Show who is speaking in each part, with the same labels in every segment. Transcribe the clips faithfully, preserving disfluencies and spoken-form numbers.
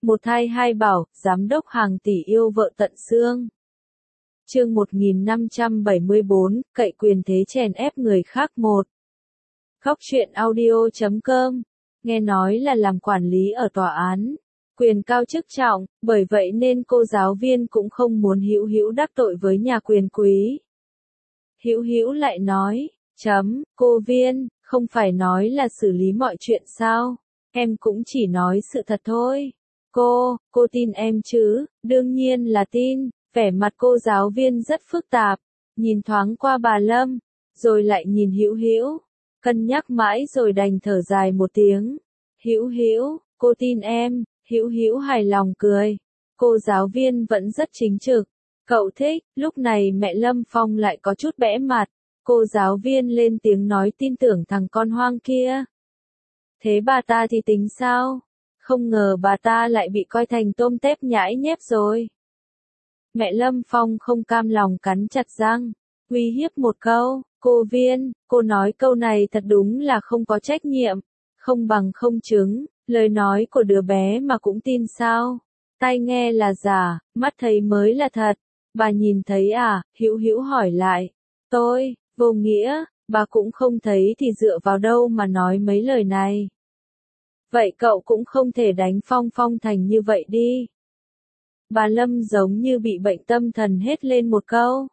Speaker 1: Một thai hai bảo, giám đốc hàng tỷ yêu vợ tận xương. Chương một nghìn năm trăm bảy mươi bốn, cậy quyền thế chèn ép người khác một. Góc truyện audio chấm com. Nghe nói là làm quản lý ở tòa án, quyền cao chức trọng, bởi vậy nên cô giáo viên cũng không muốn Hữu Hữu đắc tội với nhà quyền quý. Hữu Hữu lại nói, chấm, cô Viên, không phải nói là xử lý mọi chuyện sao? Em cũng chỉ nói sự thật thôi. Cô, cô tin em chứ? Đương nhiên là tin. Vẻ mặt cô giáo viên rất phức tạp, nhìn thoáng qua bà Lâm, rồi lại nhìn Hữu Hữu, cân nhắc mãi rồi đành thở dài một tiếng. Hữu Hữu, cô tin em. Hữu Hữu hài lòng cười. Cô giáo viên vẫn rất chính trực. Cậu thích. Lúc này mẹ Lâm Phong lại có chút bẽ mặt. Cô giáo viên lên tiếng nói tin tưởng thằng con hoang kia. Thế bà ta thì tính sao? Không ngờ bà ta lại bị coi thành tôm tép nhãi nhép rồi. Mẹ Lâm Phong không cam lòng cắn chặt răng, uy hiếp một câu, cô Viên, cô nói câu này thật đúng là không có trách nhiệm, không bằng không chứng, lời nói của đứa bé mà cũng tin sao? Tai nghe là giả, mắt thấy mới là thật. Bà nhìn thấy à? Hữu Hữu hỏi lại. Tôi, vô nghĩa, bà cũng không thấy thì dựa vào đâu mà nói mấy lời này. Vậy cậu cũng không thể đánh Phong Phong thành như vậy đi. Bà Lâm giống như bị bệnh tâm thần hết lên một câu,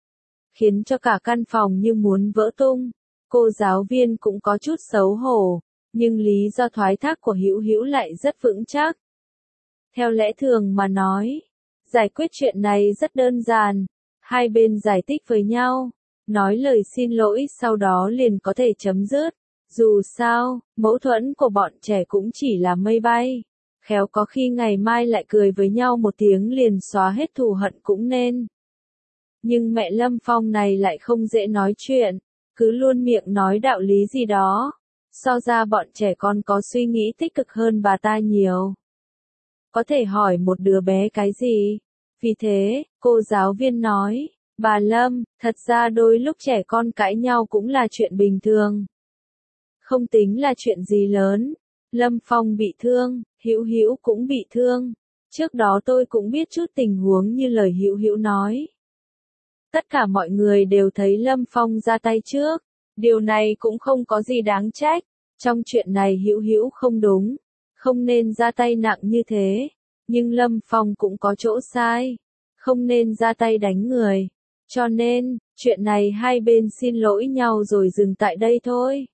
Speaker 1: khiến cho cả căn phòng như muốn vỡ tung. Cô giáo viên cũng có chút xấu hổ, nhưng lý do thoái thác của Hữu Hữu lại rất vững chắc. Theo lẽ thường mà nói, giải quyết chuyện này rất đơn giản, hai bên giải thích với nhau, nói lời xin lỗi sau đó liền có thể chấm dứt. Dù sao, mâu thuẫn của bọn trẻ cũng chỉ là mây bay. Khéo có khi ngày mai lại cười với nhau một tiếng liền xóa hết thù hận cũng nên. Nhưng mẹ Lâm Phong này lại không dễ nói chuyện, cứ luôn miệng nói đạo lý gì đó. So ra bọn trẻ con có suy nghĩ tích cực hơn bà ta nhiều. Có thể hỏi một đứa bé cái gì? Vì thế, cô giáo viên nói, bà Lâm, thật ra đôi lúc trẻ con cãi nhau cũng là chuyện bình thường. Không tính là chuyện gì lớn. Lâm Phong bị thương, Hữu Hữu cũng bị thương. Trước đó tôi cũng biết chút tình huống như lời Hữu Hữu nói. Tất cả mọi người đều thấy Lâm Phong ra tay trước. Điều này cũng không có gì đáng trách. Trong chuyện này Hữu Hữu không đúng, không nên ra tay nặng như thế. Nhưng Lâm Phong cũng có chỗ sai, không nên ra tay đánh người. Cho nên, chuyện này hai bên xin lỗi nhau rồi dừng tại đây thôi.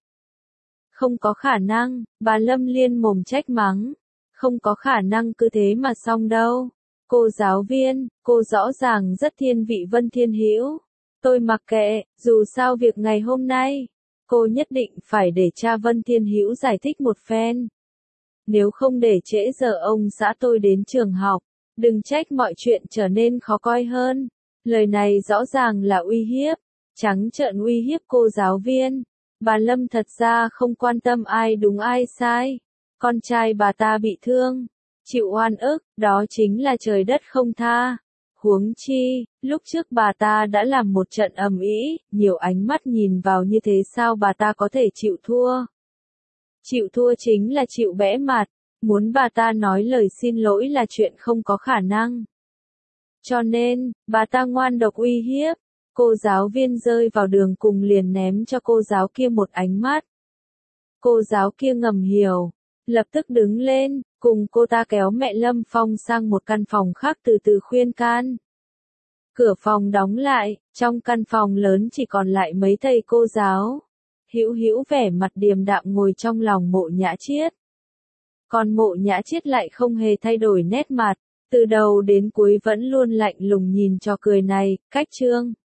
Speaker 1: Không có khả năng, bà Lâm liên mồm trách mắng. Không có khả năng cứ thế mà xong đâu. Cô giáo viên, cô rõ ràng rất thiên vị Vân Thiên Hữu. Tôi mặc kệ, dù sao việc ngày hôm nay, cô nhất định phải để cha Vân Thiên Hữu giải thích một phen. Nếu không để trễ giờ ông xã tôi đến trường học, đừng trách mọi chuyện trở nên khó coi hơn. Lời này rõ ràng là uy hiếp, trắng trợn uy hiếp cô giáo viên. Bà Lâm thật ra không quan tâm ai đúng ai sai. Con trai bà ta bị thương, chịu oan ức, đó chính là trời đất không tha. Huống chi, lúc trước bà ta đã làm một trận ầm ĩ, nhiều ánh mắt nhìn vào như thế sao bà ta có thể chịu thua. Chịu thua chính là chịu bẽ mặt, muốn bà ta nói lời xin lỗi là chuyện không có khả năng. Cho nên, bà ta ngoan độc uy hiếp. Cô giáo viên rơi vào đường cùng liền ném cho cô giáo kia một ánh mắt. Cô giáo kia ngầm hiểu, lập tức đứng lên, cùng cô ta kéo mẹ Lâm Phong sang một căn phòng khác từ từ khuyên can. Cửa phòng đóng lại, trong căn phòng lớn chỉ còn lại mấy thầy cô giáo. Hữu Hữu vẻ mặt điềm đạm ngồi trong lòng Mộ Nhã Chiết. Còn Mộ Nhã Chiết lại không hề thay đổi nét mặt, từ đầu đến cuối vẫn luôn lạnh lùng nhìn trò cười này, cách trương.